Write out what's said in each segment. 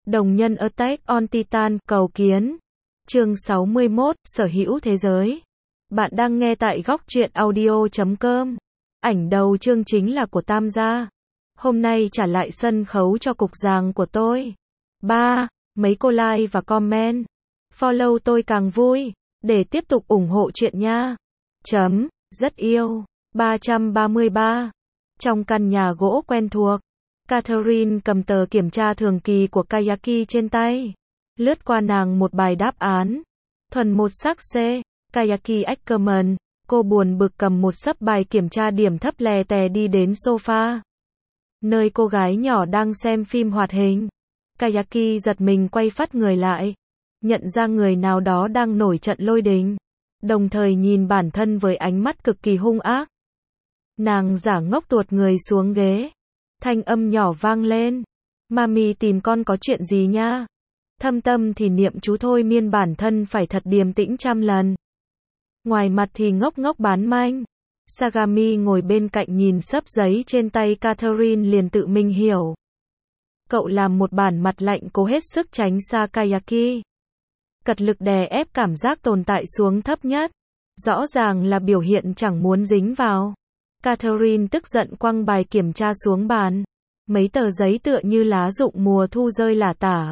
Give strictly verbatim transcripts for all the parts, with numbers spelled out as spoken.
Đồng nhân Attack on Titan, cầu kiến. Chương sáu mươi mốt, sở hữu thế giới. Bạn đang nghe tại góc truyện audio chấm com. Ảnh đầu chương chính là của Tam gia. Hôm nay trả lại sân khấu cho cục giàng của tôi. ba. Mấy cô like và comment. Follow tôi càng vui. Để tiếp tục ủng hộ chuyện nha. Chấm, rất yêu. ba trăm ba mươi ba. Trong căn nhà gỗ quen thuộc, Catherine cầm tờ kiểm tra thường kỳ của Kayaki trên tay. Lướt qua nàng một bài đáp án. Thuần một sắc C. Kayaki Ackerman. Cô buồn bực cầm một xấp bài kiểm tra điểm thấp lè tè đi đến sofa, nơi cô gái nhỏ đang xem phim hoạt hình. Kayaki giật mình quay phắt người lại, nhận ra người nào đó đang nổi trận lôi đình, đồng thời nhìn bản thân với ánh mắt cực kỳ hung ác. Nàng giả ngốc tuột người xuống ghế. Thanh âm nhỏ vang lên. Mami tìm con có chuyện gì nha? Thâm tâm thì niệm chú thôi miên bản thân phải thật điềm tĩnh trăm lần. Ngoài mặt thì ngốc ngốc bán manh. Sagami ngồi bên cạnh nhìn xấp giấy trên tay Catherine liền tự mình hiểu. Cậu làm một bản mặt lạnh cố hết sức tránh xa Kayaki. Cật lực đè ép cảm giác tồn tại xuống thấp nhất. Rõ ràng là biểu hiện chẳng muốn dính vào. Catherine tức giận quăng bài kiểm tra xuống bàn. Mấy tờ giấy tựa như lá rụng mùa thu rơi lả tả.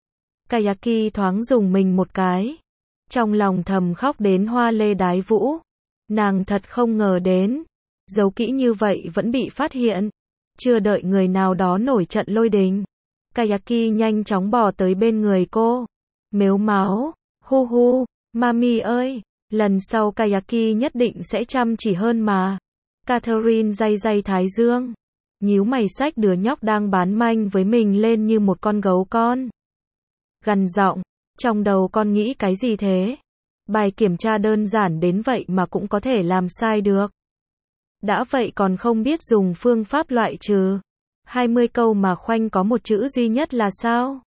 Kayaki thoáng dùng mình một cái. Trong lòng thầm khóc đến hoa lê đái vũ. Nàng thật không ngờ đến. Giấu kỹ như vậy vẫn bị phát hiện. Chưa đợi người nào đó nổi trận lôi đình, Kayaki nhanh chóng bò tới bên người cô. Mếu máo. Hu hu. Mami ơi. Lần sau Kayaki nhất định sẽ chăm chỉ hơn mà. Catherine day day thái dương. Nhíu mày xách đứa nhóc đang bán manh với mình lên như một con gấu con. Gằn giọng. Trong đầu con nghĩ cái gì thế? Bài kiểm tra đơn giản đến vậy mà cũng có thể làm sai được. Đã vậy còn không biết dùng phương pháp loại trừ. hai mươi câu mà khoanh có một chữ duy nhất là sao?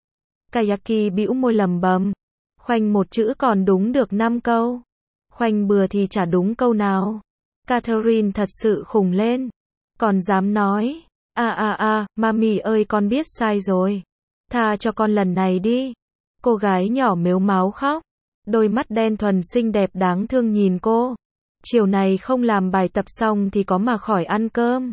Kayaki bĩu môi lầm bầm. Khoanh một chữ còn đúng được năm câu. Khoanh bừa thì chả đúng câu nào. Catherine thật sự khùng lên. Còn dám nói. À à à, mami ơi con biết sai rồi. Tha cho con lần này đi. Cô gái nhỏ mếu máo khóc. Đôi mắt đen thuần xinh đẹp đáng thương nhìn cô. Chiều này không làm bài tập xong thì có mà khỏi ăn cơm.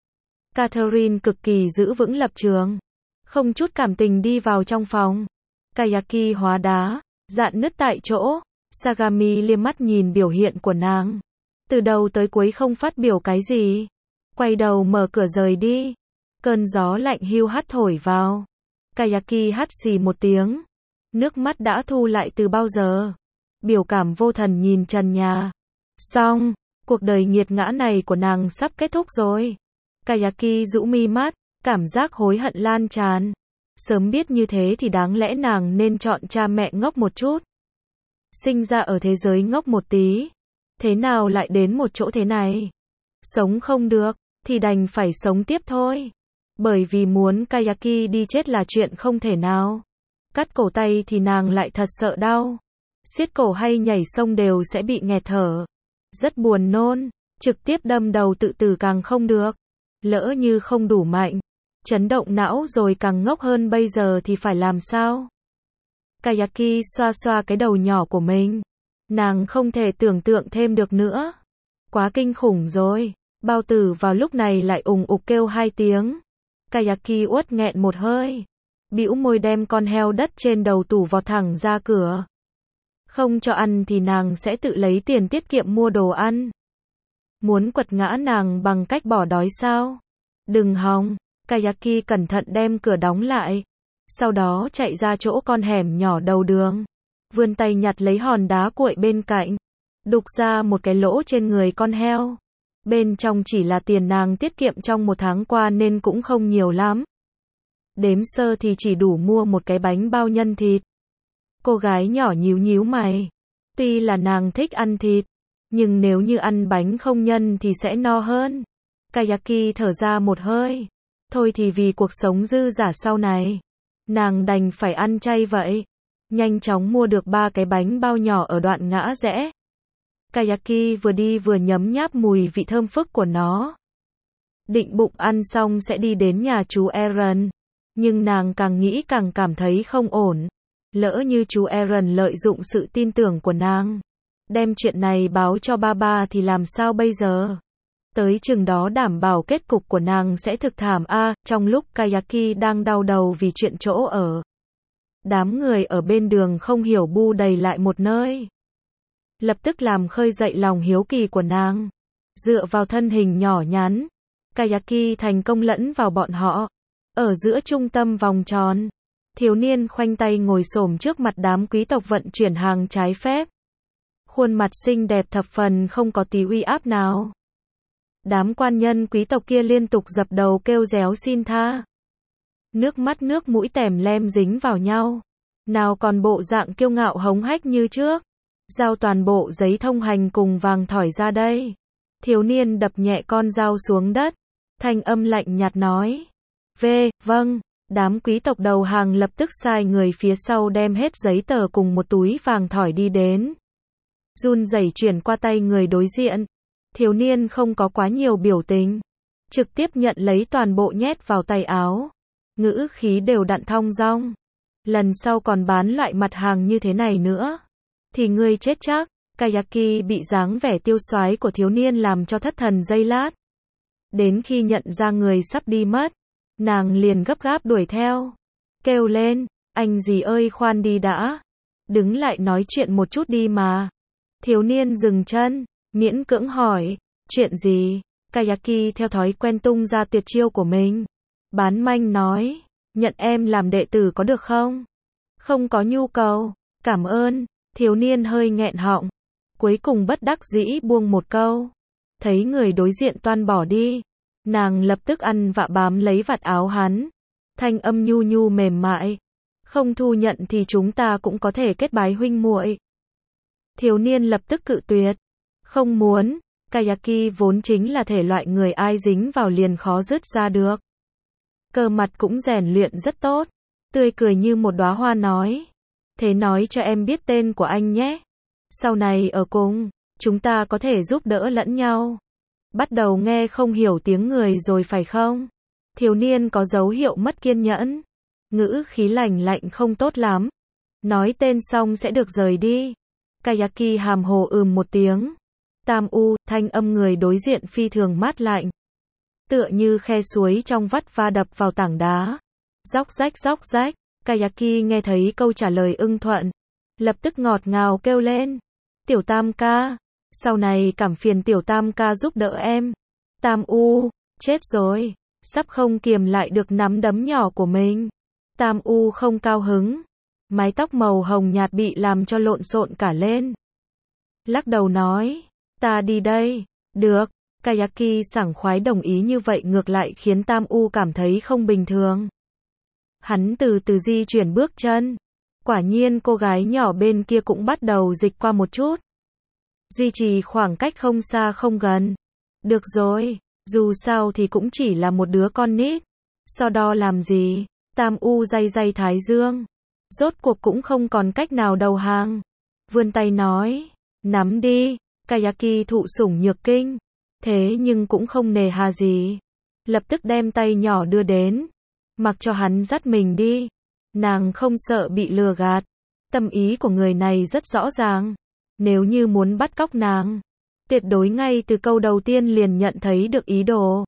Catherine cực kỳ giữ vững lập trường. Không chút cảm tình đi vào trong phòng. Kayaki hóa đá, dạn nứt tại chỗ. Sagami liếc mắt nhìn biểu hiện của nàng. Từ đầu tới cuối không phát biểu cái gì. Quay đầu mở cửa rời đi. Cơn gió lạnh hiu hắt thổi vào. Kayaki hắt xì một tiếng. Nước mắt đã thu lại từ bao giờ. Biểu cảm vô thần nhìn trần nhà. Xong, cuộc đời nghiệt ngã này của nàng sắp kết thúc rồi. Kayaki rũ mi mắt, cảm giác hối hận lan tràn. Sớm biết như thế thì đáng lẽ nàng nên chọn cha mẹ ngốc một chút. Sinh ra ở thế giới ngốc một tí. Thế nào lại đến một chỗ thế này? Sống không được, thì đành phải sống tiếp thôi. Bởi vì muốn Kayaki đi chết là chuyện không thể nào. Cắt cổ tay thì nàng lại thật sợ đau. Siết cổ hay nhảy sông đều sẽ bị nghẹt thở. Rất buồn nôn, trực tiếp đâm đầu tự tử càng không được. Lỡ như không đủ mạnh, chấn động não rồi càng ngốc hơn bây giờ thì phải làm sao? Kayaki xoa xoa cái đầu nhỏ của mình. Nàng không thể tưởng tượng thêm được nữa. Quá kinh khủng rồi. Bao tử vào lúc này lại ùng ục kêu hai tiếng. Kayaki uất nghẹn một hơi. Bĩu môi đem con heo đất trên đầu tủ vọt thẳng ra cửa. Không cho ăn thì nàng sẽ tự lấy tiền tiết kiệm mua đồ ăn. Muốn quật ngã nàng bằng cách bỏ đói sao? Đừng hòng. Kayaki cẩn thận đem cửa đóng lại. Sau đó chạy ra chỗ con hẻm nhỏ đầu đường. Vươn tay nhặt lấy hòn đá cuội bên cạnh. Đục ra một cái lỗ trên người con heo. Bên trong chỉ là tiền nàng tiết kiệm trong một tháng qua nên cũng không nhiều lắm. Đếm sơ thì chỉ đủ mua một cái bánh bao nhân thịt. Cô gái nhỏ nhíu nhíu mày. Tuy là nàng thích ăn thịt, nhưng nếu như ăn bánh không nhân thì sẽ no hơn. Kayaki thở ra một hơi. Thôi thì vì cuộc sống dư giả sau này, nàng đành phải ăn chay vậy. Nhanh chóng mua được ba cái bánh bao nhỏ ở đoạn ngã rẽ. Kayaki vừa đi vừa nhấm nháp mùi vị thơm phức của nó. Định bụng ăn xong sẽ đi đến nhà chú Aaron. Nhưng nàng càng nghĩ càng cảm thấy không ổn. Lỡ như chú Aaron lợi dụng sự tin tưởng của nàng, đem chuyện này báo cho ba ba thì làm sao bây giờ? Tới chừng đó đảm bảo kết cục của nàng sẽ thực thảm a. À, trong lúc Kayaki đang đau đầu vì chuyện chỗ ở, đám người ở bên đường không hiểu bu đầy lại một nơi. Lập tức làm khơi dậy lòng hiếu kỳ của nàng. Dựa vào thân hình nhỏ nhắn, Kayaki thành công lẫn vào bọn họ. Ở giữa trung tâm vòng tròn, thiếu niên khoanh tay ngồi xổm trước mặt đám quý tộc vận chuyển hàng trái phép. Khuôn mặt xinh đẹp thập phần không có tí uy áp nào. Đám quan nhân quý tộc kia liên tục dập đầu kêu réo xin tha. Nước mắt nước mũi tèm lem dính vào nhau. Nào còn bộ dạng kiêu ngạo hống hách như trước. Giao toàn bộ giấy thông hành cùng vàng thỏi ra đây. Thiếu niên đập nhẹ con dao xuống đất. Thanh âm lạnh nhạt nói. V, vâng. Đám quý tộc đầu hàng lập tức sai người phía sau đem hết giấy tờ cùng một túi vàng thỏi đi đến. Run rẩy chuyển qua tay người đối diện. Thiếu niên không có quá nhiều biểu tình. Trực tiếp nhận lấy toàn bộ nhét vào tay áo. Ngữ khí đều đặn thong dong. Lần sau còn bán loại mặt hàng như thế này nữa thì ngươi chết chắc. Kayaki bị dáng vẻ tiêu xoái của thiếu niên làm cho thất thần giây lát. Đến khi nhận ra người sắp đi mất, nàng liền gấp gáp đuổi theo. Kêu lên, anh gì ơi khoan đi đã. Đứng lại nói chuyện một chút đi mà. Thiếu niên dừng chân, miễn cưỡng hỏi, chuyện gì? Kayaki theo thói quen tung ra tuyệt chiêu của mình. Bán manh nói, nhận em làm đệ tử có được không? Không có nhu cầu, cảm ơn. Thiếu niên hơi nghẹn họng. Cuối cùng bất đắc dĩ buông một câu. Thấy người đối diện toan bỏ đi, nàng lập tức ăn vạ bám lấy vạt áo hắn. Thanh âm nhu nhu mềm mại. Không thu nhận thì chúng ta cũng có thể kết bái huynh muội. Thiếu niên lập tức cự tuyệt. Không muốn. Kayaki vốn chính là thể loại người ai dính vào liền khó dứt ra được. Cơ mặt cũng rèn luyện rất tốt. Tươi cười như một đóa hoa nói. Thế nói cho em biết tên của anh nhé. Sau này ở cùng, chúng ta có thể giúp đỡ lẫn nhau. Bắt đầu nghe không hiểu tiếng người rồi phải không? Thiếu niên có dấu hiệu mất kiên nhẫn. Ngữ khí lạnh lạnh không tốt lắm. Nói tên xong sẽ được rời đi. Kayaki hàm hồ ừm một tiếng. Tam U, thanh âm người đối diện phi thường mát lạnh. Tựa như khe suối trong vắt va đập vào tảng đá. Róc rách róc rách. Kayaki nghe thấy câu trả lời ưng thuận. Lập tức ngọt ngào kêu lên. Tiểu Tam ca. Sau này cảm phiền Tiểu Tam ca giúp đỡ em. Tam U, chết rồi. Sắp không kiềm lại được nắm đấm nhỏ của mình. Tam U không cao hứng. Mái tóc màu hồng nhạt bị làm cho lộn xộn cả lên. Lắc đầu nói. Ta đi đây. Được. Kayaki sảng khoái đồng ý như vậy ngược lại khiến Tam U cảm thấy không bình thường. Hắn từ từ di chuyển bước chân. Quả nhiên cô gái nhỏ bên kia cũng bắt đầu dịch qua một chút. Duy trì khoảng cách không xa không gần. Được rồi, dù sao thì cũng chỉ là một đứa con nít. So đo làm gì? Tam U day day thái dương. Rốt cuộc cũng không còn cách nào đầu hàng. Vươn tay nói, nắm đi. Kayaki thụ sủng nhược kinh. Thế nhưng cũng không nề hà gì. Lập tức đem tay nhỏ đưa đến. Mặc cho hắn dắt mình đi. Nàng không sợ bị lừa gạt. Tâm ý của người này rất rõ ràng. Nếu như muốn bắt cóc nàng, tuyệt đối ngay từ câu đầu tiên liền nhận thấy được ý đồ.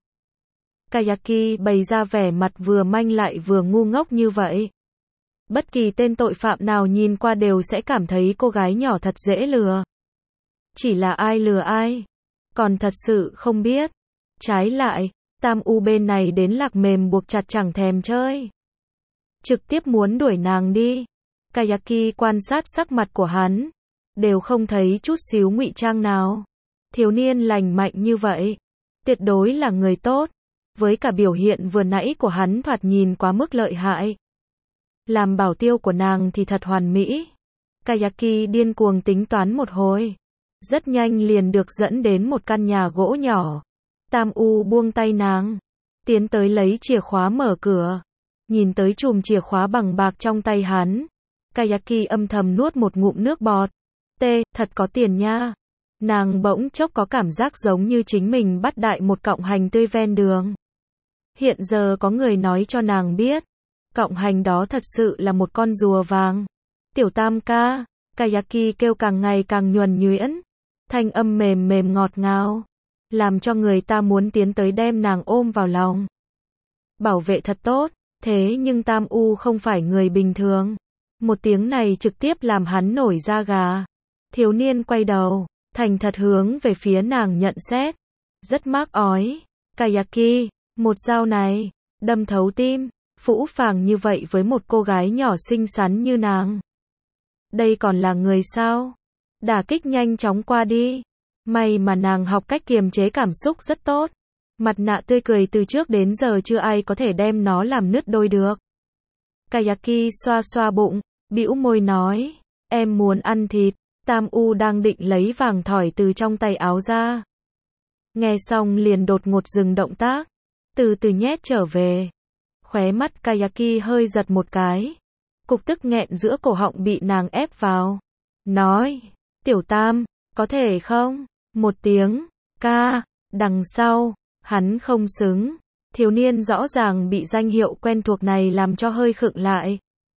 Kayaki bày ra vẻ mặt vừa manh lại vừa ngu ngốc như vậy. Bất kỳ tên tội phạm nào nhìn qua đều sẽ cảm thấy cô gái nhỏ thật dễ lừa. Chỉ là ai lừa ai, còn thật sự không biết. Trái lại, Tam U bên này đến lạc mềm buộc chặt chẳng thèm chơi. Trực tiếp muốn đuổi nàng đi. Kayaki quan sát sắc mặt của hắn. Đều không thấy chút xíu ngụy trang nào. Thiếu niên lành mạnh như vậy. Tuyệt đối là người tốt. Với cả biểu hiện vừa nãy của hắn thoạt nhìn quá mức lợi hại. Làm bảo tiêu của nàng thì thật hoàn mỹ. Kayaki điên cuồng tính toán một hồi. Rất nhanh liền được dẫn đến một căn nhà gỗ nhỏ. Tam U buông tay nàng. Tiến tới lấy chìa khóa mở cửa. Nhìn tới chùm chìa khóa bằng bạc trong tay hắn. Kayaki âm thầm nuốt một ngụm nước bọt. Tê, thật có tiền nha. Nàng bỗng chốc có cảm giác giống như chính mình bắt đại một cọng hành tươi ven đường. Hiện giờ có người nói cho nàng biết. Cộng hành đó thật sự là một con rùa vàng. Tiểu Tam ca, Kayaki kêu càng ngày càng nhuần nhuyễn. Thanh âm mềm mềm ngọt ngào, làm cho người ta muốn tiến tới đem nàng ôm vào lòng. Bảo vệ thật tốt, thế nhưng Tam U không phải người bình thường. Một tiếng này trực tiếp làm hắn nổi da gà. Thiếu niên quay đầu, thành thật hướng về phía nàng nhận xét. Rất mác ói. Kayaki, một dao này, đâm thấu tim, phũ phàng như vậy với một cô gái nhỏ xinh xắn như nàng. Đây còn là người sao? Đả kích nhanh chóng qua đi. May mà nàng học cách kiềm chế cảm xúc rất tốt. Mặt nạ tươi cười từ trước đến giờ chưa ai có thể đem nó làm nứt đôi được. Kayaki xoa xoa bụng, bĩu môi nói, em muốn ăn thịt. Tam U đang định lấy vàng thỏi từ trong tay áo ra. Nghe xong liền đột ngột dừng động tác, từ từ nhét trở về. Khóe mắt Kayaki hơi giật một cái. Cục tức nghẹn giữa cổ họng bị nàng ép vào. Nói, Tiểu Tam, có thể không? Một tiếng, ca, đằng sau, hắn không xứng. Thiếu niên rõ ràng bị danh hiệu quen thuộc này làm cho hơi khựng lại.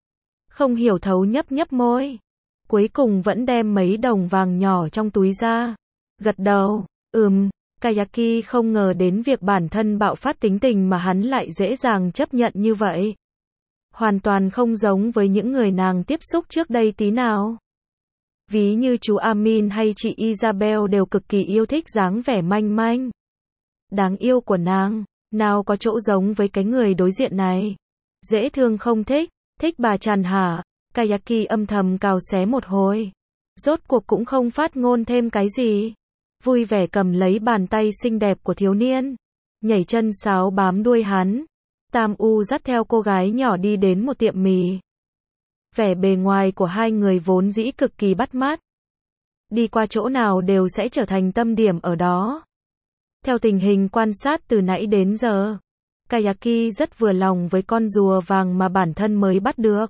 Không hiểu thấu nhấp nhấp môi. Cuối cùng vẫn đem mấy đồng vàng nhỏ trong túi ra. Gật đầu, ừm, Kayaki không ngờ đến việc bản thân bạo phát tính tình mà hắn lại dễ dàng chấp nhận như vậy. Hoàn toàn không giống với những người nàng tiếp xúc trước đây tí nào. Ví như chú Amin hay chị Isabel đều cực kỳ yêu thích dáng vẻ manh manh. Đáng yêu của nàng, nào có chỗ giống với cái người đối diện này. Dễ thương không thích, thích bà Tràn hả? Kayaki âm thầm cào xé một hồi. Rốt cuộc cũng không phát ngôn thêm cái gì. Vui vẻ cầm lấy bàn tay xinh đẹp của thiếu niên. Nhảy chân sáo bám đuôi hắn. Tam U dắt theo cô gái nhỏ đi đến một tiệm mì. Vẻ bề ngoài của hai người vốn dĩ cực kỳ bắt mắt. Đi qua chỗ nào đều sẽ trở thành tâm điểm ở đó. Theo tình hình quan sát từ nãy đến giờ, Kayaki rất vừa lòng với con rùa vàng mà bản thân mới bắt được.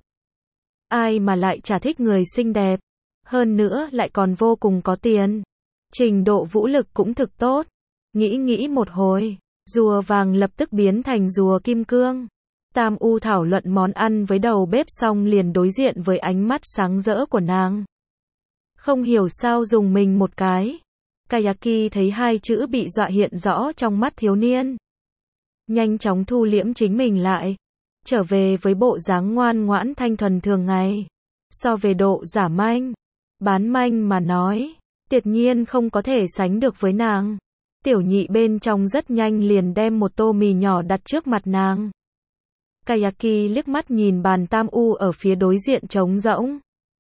Ai mà lại chả thích người xinh đẹp, hơn nữa lại còn vô cùng có tiền. Trình độ vũ lực cũng thực tốt. Nghĩ nghĩ một hồi, rùa vàng lập tức biến thành rùa kim cương. Tam U thảo luận món ăn với đầu bếp xong liền đối diện với ánh mắt sáng rỡ của nàng. Không hiểu sao dùng mình một cái. Kayaki thấy hai chữ bị dọa hiện rõ trong mắt thiếu niên. Nhanh chóng thu liễm chính mình lại. Trở về với bộ dáng ngoan ngoãn thanh thuần thường ngày. So về độ giả manh, bán manh mà nói, tuyệt nhiên không có thể sánh được với nàng. Tiểu nhị bên trong rất nhanh liền đem một tô mì nhỏ đặt trước mặt nàng. Kayaki liếc mắt nhìn bàn Tam U ở phía đối diện trống rỗng.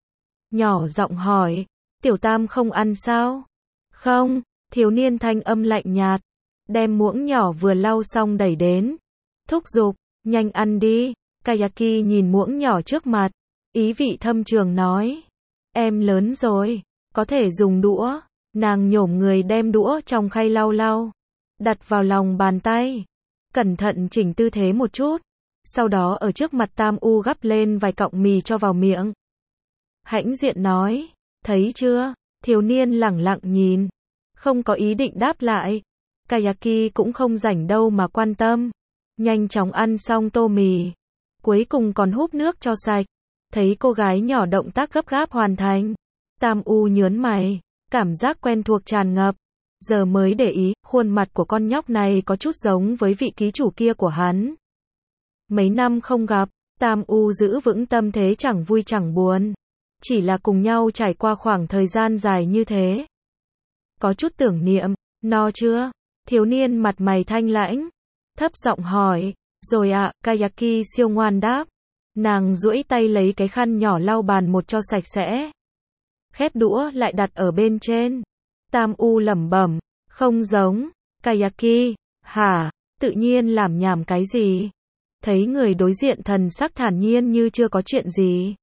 Nhỏ giọng hỏi, Tiểu Tam không ăn sao? Không, thiếu niên thanh âm lạnh nhạt. Đem muỗng nhỏ vừa lau xong đẩy đến. Thúc giục, nhanh ăn đi. Kayaki nhìn muỗng nhỏ trước mặt. Ý vị thâm trường nói. Em lớn rồi, có thể dùng đũa. Nàng nhổm người đem đũa trong khay lau lau. Đặt vào lòng bàn tay. Cẩn thận chỉnh tư thế một chút. Sau đó ở trước mặt Tam U gắp lên vài cọng mì cho vào miệng. Hãnh diện nói. Thấy chưa? Thiếu niên lẳng lặng nhìn. Không có ý định đáp lại. Kayaki cũng không rảnh đâu mà quan tâm. Nhanh chóng ăn xong tô mì. Cuối cùng còn húp nước cho sạch. Thấy cô gái nhỏ động tác gấp gáp hoàn thành. Tam U nhớn mày. Cảm giác quen thuộc tràn ngập. Giờ mới để ý, khuôn mặt của con nhóc này có chút giống với vị ký chủ kia của hắn. Mấy năm không gặp, Tam U giữ vững tâm thế chẳng vui chẳng buồn. Chỉ là cùng nhau trải qua khoảng thời gian dài như thế. Có chút tưởng niệm, no chưa? Thiếu niên mặt mày thanh lãnh. Thấp giọng hỏi, rồi ạ, à, Kayaki siêu ngoan đáp. Nàng duỗi tay lấy cái khăn nhỏ lau bàn một cho sạch sẽ. Khép đũa lại đặt ở bên trên. Tam U lẩm bẩm, không giống. Kayaki, hả, tự nhiên làm nhảm cái gì? Thấy người đối diện thần sắc thản nhiên như chưa có chuyện gì.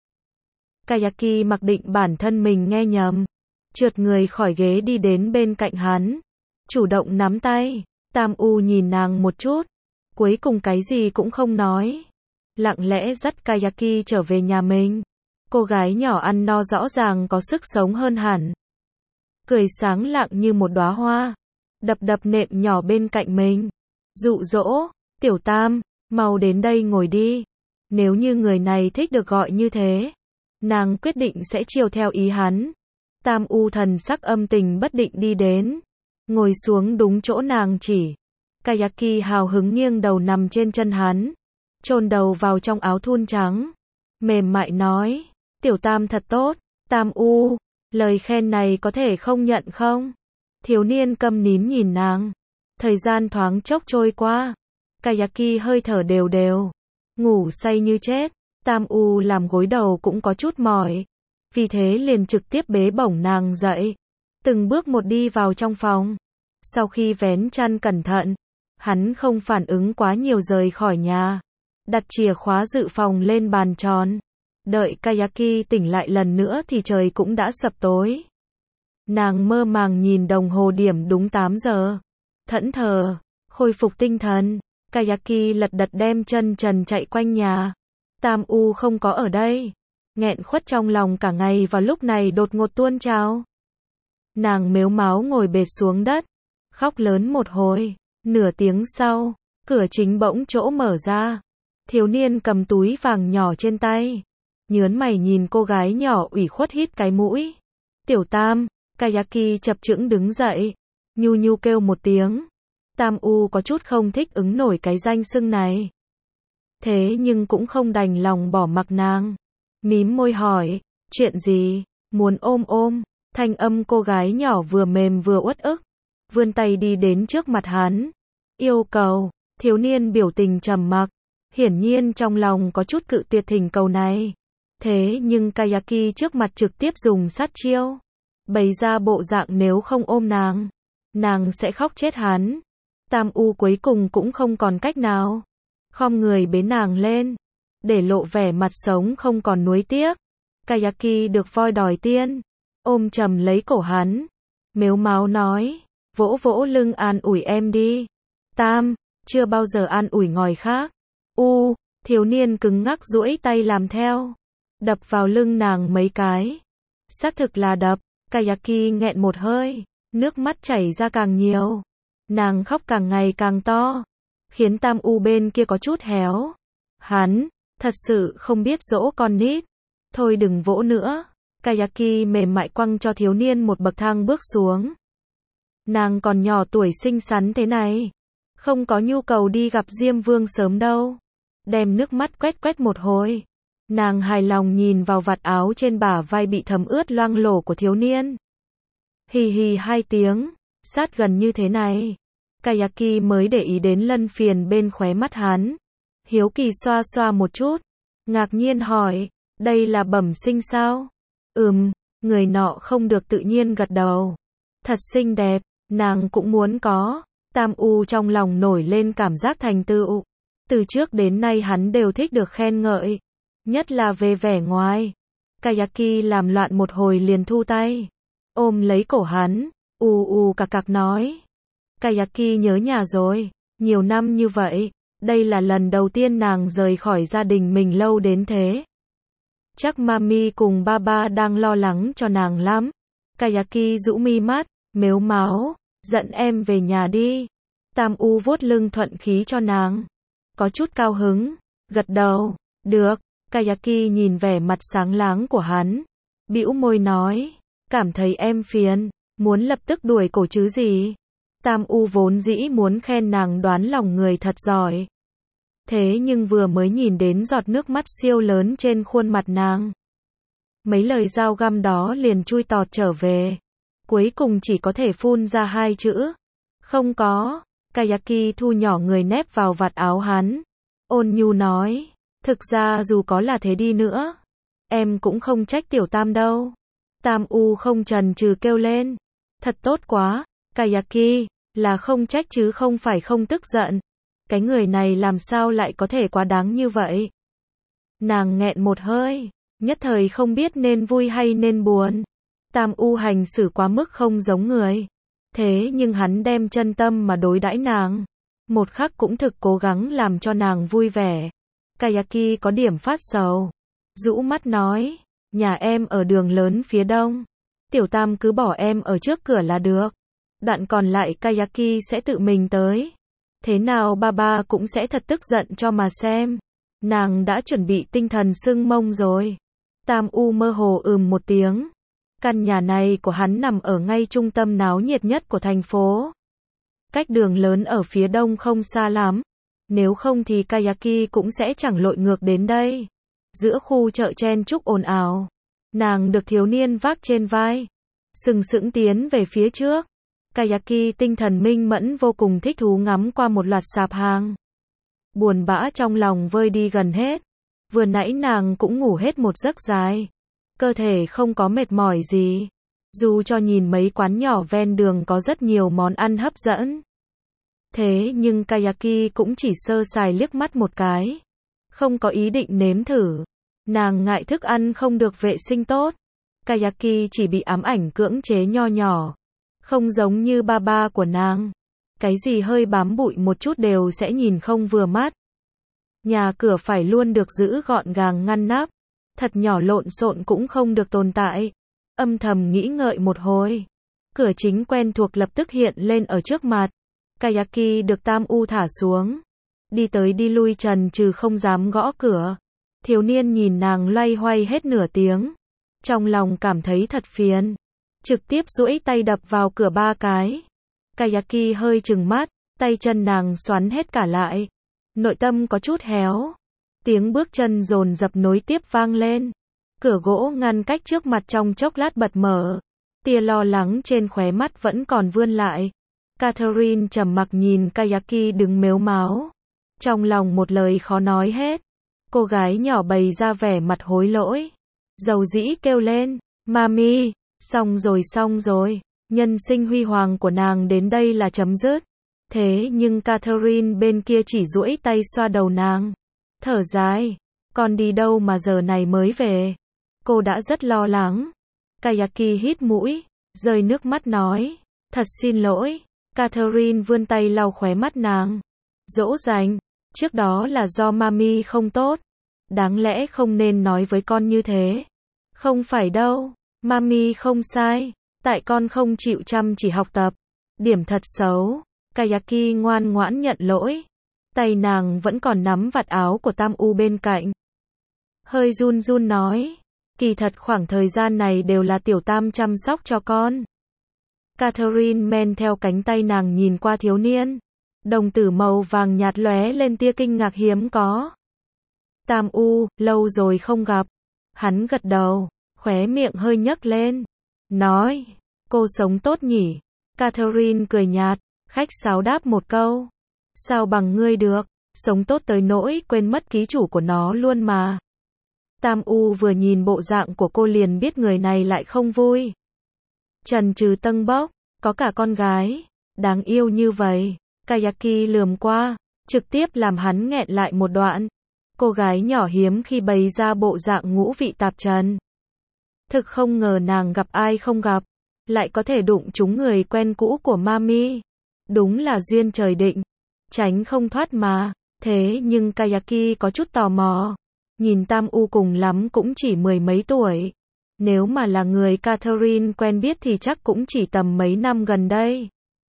Kayaki mặc định bản thân mình nghe nhầm. Trượt người khỏi ghế đi đến bên cạnh hắn. Chủ động nắm tay. Tam U nhìn nàng một chút. Cuối cùng cái gì cũng không nói. Lặng lẽ dắt Kayaki trở về nhà mình. Cô gái nhỏ ăn no rõ ràng có sức sống hơn hẳn. Cười sáng lạng như một đóa hoa. Đập đập nệm nhỏ bên cạnh mình. Dụ dỗ, Tiểu Tam, mau đến đây ngồi đi. Nếu như người này thích được gọi như thế, nàng quyết định sẽ chiều theo ý hắn. Tam U thần sắc âm tình bất định đi đến, ngồi xuống đúng chỗ nàng chỉ. Kayaki hào hứng nghiêng đầu nằm trên chân hắn, chôn đầu vào trong áo thun trắng, mềm mại nói, tiểu Tam thật tốt. Tam U, lời khen này có thể không nhận không? Thiếu niên câm nín nhìn nàng. Thời gian thoáng chốc trôi qua, Kayaki hơi thở đều đều, ngủ say như chết. Tam U làm gối đầu cũng có chút mỏi, vì thế liền trực tiếp bế bổng nàng dậy, từng bước một đi vào trong phòng. Sau khi vén chăn cẩn thận, hắn không phản ứng quá nhiều rời khỏi nhà, đặt chìa khóa dự phòng lên bàn tròn. Đợi Kayaki tỉnh lại lần nữa thì trời cũng đã sập tối. Nàng mơ màng nhìn đồng hồ điểm đúng tám giờ. Thẫn thờ, khôi phục tinh thần, Kayaki lật đật đem chân trần chạy quanh nhà. Tam U không có ở đây. Nghẹn khuất trong lòng cả ngày vào lúc này đột ngột tuôn trào. Nàng mếu máo ngồi bệt xuống đất, khóc lớn một hồi. Nửa tiếng sau, cửa chính bỗng chỗ mở ra. Thiếu niên cầm túi vàng nhỏ trên tay, nhớn mày nhìn cô gái nhỏ ủy khuất hít cái mũi. Tiểu Tam. Kayaki chập chững đứng dậy, nhu nhu kêu một tiếng. Tam U có chút không thích ứng nổi cái danh xưng này, thế nhưng cũng không đành lòng bỏ mặc nàng. Mím môi hỏi, chuyện gì? Muốn ôm ôm. Thanh âm cô gái nhỏ vừa mềm vừa uất ức, vươn tay đi đến trước mặt hắn, yêu cầu. Thiếu niên biểu tình trầm mặc, hiển nhiên trong lòng có chút cự tuyệt thỉnh cầu này. Thế nhưng Kayaki trước mặt trực tiếp dùng sát chiêu, bày ra bộ dạng nếu không ôm nàng, nàng sẽ khóc chết hắn. Tam U cuối cùng cũng không còn cách nào, khom người bế nàng lên, để lộ vẻ mặt sống không còn nuối tiếc. Kayaki được voi đòi tiên, ôm chầm lấy cổ hắn, mếu máo nói, vỗ vỗ lưng an ủi em đi. Tam, chưa bao giờ an ủi ngòi khác. U, thiếu niên cứng ngắc duỗi tay làm theo, đập vào lưng nàng mấy cái. Xác thực là đập. Kayaki nghẹn một hơi, nước mắt chảy ra càng nhiều. Nàng khóc càng ngày càng to, khiến Tam U bên kia có chút héo. Hắn, thật sự không biết dỗ con nít. Thôi đừng vỗ nữa. Kayaki mềm mại quăng cho thiếu niên một bậc thang bước xuống. Nàng còn nhỏ tuổi xinh xắn thế này, không có nhu cầu đi gặp Diêm Vương sớm đâu. Đem nước mắt quét quét một hồi, nàng hài lòng nhìn vào vạt áo trên bả vai bị thấm ướt loang lổ của thiếu niên. Hì hì hai tiếng, sát gần như thế này, Kayaki mới để ý đến lân phiền bên khóe mắt hắn. Hiếu kỳ xoa xoa một chút, ngạc nhiên hỏi, đây là bẩm sinh sao? Ừm, người nọ không được tự nhiên gật đầu. Thật xinh đẹp, nàng cũng muốn có. Tam U trong lòng nổi lên cảm giác thành tựu. Từ trước đến nay hắn đều thích được khen ngợi, nhất là về vẻ ngoài. Kayaki làm loạn một hồi liền thu tay, ôm lấy cổ hắn, ù ù cạc cạc nói. Kayaki nhớ nhà rồi, nhiều năm như vậy, đây là lần đầu tiên nàng rời khỏi gia đình mình lâu đến thế. Chắc mami cùng baba đang lo lắng cho nàng lắm. Kayaki rũ mi mắt, mếu máo, dẫn em về nhà đi. Tam U vuốt lưng thuận khí cho nàng, có chút cao hứng, gật đầu, được. Kayaki nhìn vẻ mặt sáng láng của hắn, bĩu môi nói, cảm thấy em phiền, muốn lập tức đuổi cổ chứ gì. Tam U vốn dĩ muốn khen nàng đoán lòng người thật giỏi. Thế nhưng vừa mới nhìn đến giọt nước mắt siêu lớn trên khuôn mặt nàng, mấy lời dao găm đó liền chui tọt trở về. Cuối cùng chỉ có thể phun ra hai chữ, không có. Kayaki thu nhỏ người nép vào vạt áo hắn, ôn nhu nói, thực ra dù có là thế đi nữa, em cũng không trách tiểu Tam đâu. Tam U không chần chừ kêu lên, thật tốt quá. Kayaki, là không trách chứ không phải không tức giận. Cái người này làm sao lại có thể quá đáng như vậy. Nàng nghẹn một hơi, nhất thời không biết nên vui hay nên buồn. Tam U hành xử quá mức không giống người. Thế nhưng hắn đem chân tâm mà đối đãi nàng, một khắc cũng thực cố gắng làm cho nàng vui vẻ. Kayaki có điểm phát sầu, rũ mắt nói, nhà em ở đường lớn phía đông, tiểu Tam cứ bỏ em ở trước cửa là được. Đoạn còn lại Kayaki sẽ tự mình tới. Thế nào ba ba cũng sẽ thật tức giận cho mà xem. Nàng đã chuẩn bị tinh thần sưng mông rồi. Tam U mơ hồ ừm một tiếng. Căn nhà này của hắn nằm ở ngay trung tâm náo nhiệt nhất của thành phố. Cách đường lớn ở phía đông không xa lắm. Nếu không thì Kayaki cũng sẽ chẳng lội ngược đến đây. Giữa khu chợ chen chúc ồn ào, nàng được thiếu niên vác trên vai, sừng sững tiến về phía trước. Kayaki tinh thần minh mẫn vô cùng thích thú ngắm qua một loạt sạp hàng. Buồn bã trong lòng vơi đi gần hết. Vừa nãy nàng cũng ngủ hết một giấc dài. Cơ thể không có mệt mỏi gì. Dù cho nhìn mấy quán nhỏ ven đường có rất nhiều món ăn hấp dẫn. Thế nhưng Kayaki cũng chỉ sơ sài liếc mắt một cái. Không có ý định nếm thử. Nàng ngại thức ăn không được vệ sinh tốt. Kayaki chỉ bị ám ảnh cưỡng chế nho nhỏ. Không giống như ba ba của nàng. Cái gì hơi bám bụi một chút đều sẽ nhìn không vừa mắt. Nhà cửa phải luôn được giữ gọn gàng ngăn nắp. Thật nhỏ lộn xộn cũng không được tồn tại. Âm thầm nghĩ ngợi một hồi. Cửa chính quen thuộc lập tức hiện lên ở trước mặt. Kayaki được Tam U thả xuống. Đi tới đi lui trần trừ không dám gõ cửa. Thiếu niên nhìn nàng loay hoay hết nửa tiếng. Trong lòng cảm thấy thật phiền. Trực tiếp duỗi tay đập vào cửa ba cái. Kayaki hơi trừng mắt. Tay chân nàng xoắn hết cả lại. Nội tâm có chút héo. Tiếng bước chân dồn dập nối tiếp vang lên. Cửa gỗ ngăn cách trước mặt trong chốc lát bật mở. Tia lo lắng trên khóe mắt vẫn còn vươn lại. Catherine trầm mặc nhìn Kayaki đứng mếu máo. Trong lòng một lời khó nói hết. Cô gái nhỏ bày ra vẻ mặt hối lỗi. Dầu dĩ kêu lên. Mami, xong rồi xong rồi. Nhân sinh huy hoàng của nàng đến đây là chấm dứt. Thế nhưng Catherine bên kia chỉ duỗi tay xoa đầu nàng. Thở dài. Con đi đâu mà giờ này mới về? Cô đã rất lo lắng. Kayaki hít mũi. Rơi nước mắt nói. Thật xin lỗi. Catherine vươn tay lau khóe mắt nàng. Dỗ dành. Trước đó là do mami không tốt. Đáng lẽ không nên nói với con như thế. Không phải đâu. Mami không sai. Tại con không chịu chăm chỉ học tập. Điểm thật xấu. Kayaki ngoan ngoãn nhận lỗi. Tay nàng vẫn còn nắm vạt áo của Tam U bên cạnh. Hơi run run nói. Kỳ thật khoảng thời gian này đều là tiểu Tam chăm sóc cho con. Catherine men theo cánh tay nàng nhìn qua thiếu niên. Đồng tử màu vàng nhạt lóe lên tia kinh ngạc hiếm có. Tam U, lâu rồi không gặp. Hắn gật đầu, khóe miệng hơi nhấc lên. Nói, cô sống tốt nhỉ? Catherine cười nhạt, khách sáo đáp một câu. Sao bằng ngươi được, sống tốt tới nỗi quên mất ký chủ của nó luôn mà. Tam U vừa nhìn bộ dạng của cô liền biết người này lại không vui. Trần trừ tâng bốc, có cả con gái, đáng yêu như vậy. Kayaki lườm qua, trực tiếp làm hắn nghẹn lại một đoạn. Cô gái nhỏ hiếm khi bày ra bộ dạng ngũ vị tạp trần. Thực không ngờ nàng gặp ai không gặp, lại có thể đụng trúng người quen cũ của mami. Đúng là duyên trời định, tránh không thoát mà. Thế nhưng Kayaki có chút tò mò. Nhìn Tam U cùng lắm cũng chỉ mười mấy tuổi. Nếu mà là người Catherine quen biết thì chắc cũng chỉ tầm mấy năm gần đây.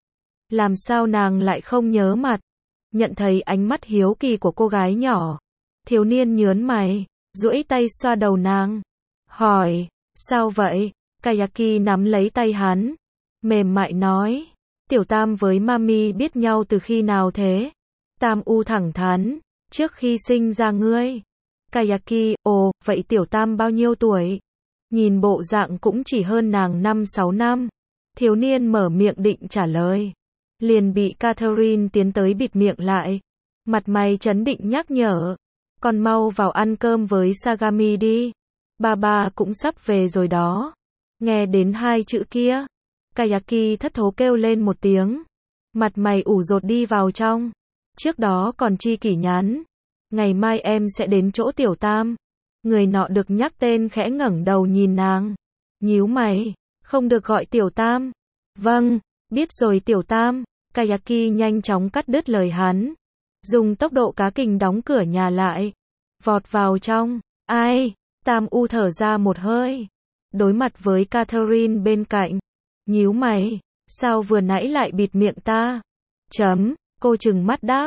Làm sao nàng lại không nhớ mặt? Nhận thấy ánh mắt hiếu kỳ của cô gái nhỏ. Thiếu niên nhớn mày, duỗi tay xoa đầu nàng. Hỏi, sao vậy? Kayaki nắm lấy tay hắn. Mềm mại nói. Tiểu Tam với mami biết nhau từ khi nào thế? Tam U thẳng thắn. Trước khi sinh ra ngươi. Kayaki, ồ, vậy Tiểu Tam bao nhiêu tuổi? Nhìn bộ dạng cũng chỉ hơn nàng năm sáu năm. Thiếu niên mở miệng định trả lời. Liền bị Catherine tiến tới bịt miệng lại. Mặt mày trấn định nhắc nhở. Con mau vào ăn cơm với Sagami đi. Ba ba cũng sắp về rồi đó. Nghe đến hai chữ kia. Kayaki thất thố kêu lên một tiếng. Mặt mày ủ rột đi vào trong. Trước đó còn chi kỷ nhắn. Ngày mai em sẽ đến chỗ Tiểu Tam. Người nọ được nhắc tên khẽ ngẩng đầu nhìn nàng. Nhíu mày. Không được gọi Tiểu Tam. Vâng, biết rồi Tiểu Tam. Kayaki nhanh chóng cắt đứt lời hắn. Dùng tốc độ cá kình đóng cửa nhà lại. Vọt vào trong. Ai? Tam U thở ra một hơi. Đối mặt với Catherine bên cạnh. Nhíu mày. Sao vừa nãy lại bịt miệng ta? Chấm. Cô trừng mắt đáp.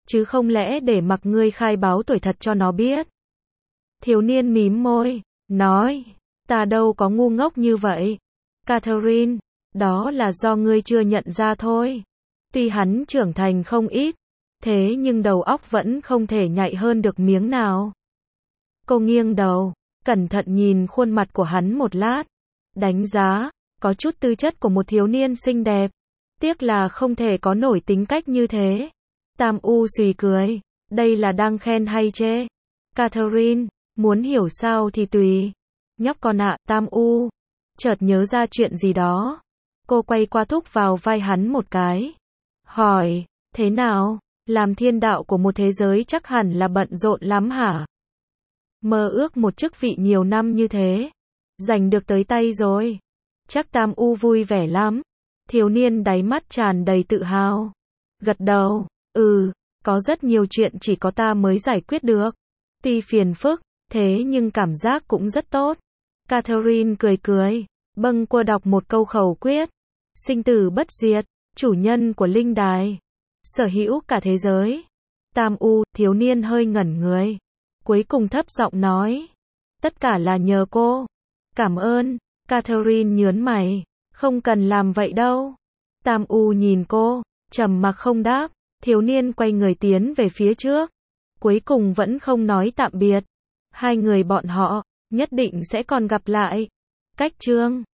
chứ không lẽ để mặc ngươi khai báo tuổi thật cho nó biết. Thiếu niên mím môi, nói, ta đâu có ngu ngốc như vậy. Catherine, đó là do ngươi chưa nhận ra thôi. Tuy hắn trưởng thành không ít, thế nhưng đầu óc vẫn không thể nhạy hơn được miếng nào. Cô nghiêng đầu, cẩn thận nhìn khuôn mặt của hắn một lát, đánh giá, có chút tư chất của một thiếu niên xinh đẹp. Tiếc là không thể có nổi tính cách như thế. Tam U xùy cười, đây là đang khen hay chê? Catherine, muốn hiểu sao thì tùy. Nhóc con ạ, Tam U, chợt nhớ ra chuyện gì đó. Cô quay qua thúc vào vai hắn một cái. Hỏi, thế nào, làm thiên đạo của một thế giới chắc hẳn là bận rộn lắm hả? Mơ ước một chức vị nhiều năm như thế, giành được tới tay rồi. Chắc Tam U vui vẻ lắm. Thiếu niên đáy mắt tràn đầy tự hào. Gật đầu, ừ, có rất nhiều chuyện chỉ có ta mới giải quyết được. Tuy phiền phức, thế nhưng cảm giác cũng rất tốt. Catherine cười cười, bâng quơ đọc một câu khẩu quyết. Sinh tử bất diệt, chủ nhân của linh đài, sở hữu cả thế giới. Tam U, thiếu niên hơi ngẩn người. Cuối cùng thấp giọng nói, tất cả là nhờ cô. Cảm ơn. Catherine nhớn mày, không cần làm vậy đâu. Tam U nhìn cô, trầm mặc không đáp. Thiếu niên quay người tiến về phía trước. Cuối cùng vẫn không nói tạm biệt. Hai người bọn họ, nhất định sẽ còn gặp lại. Cách chương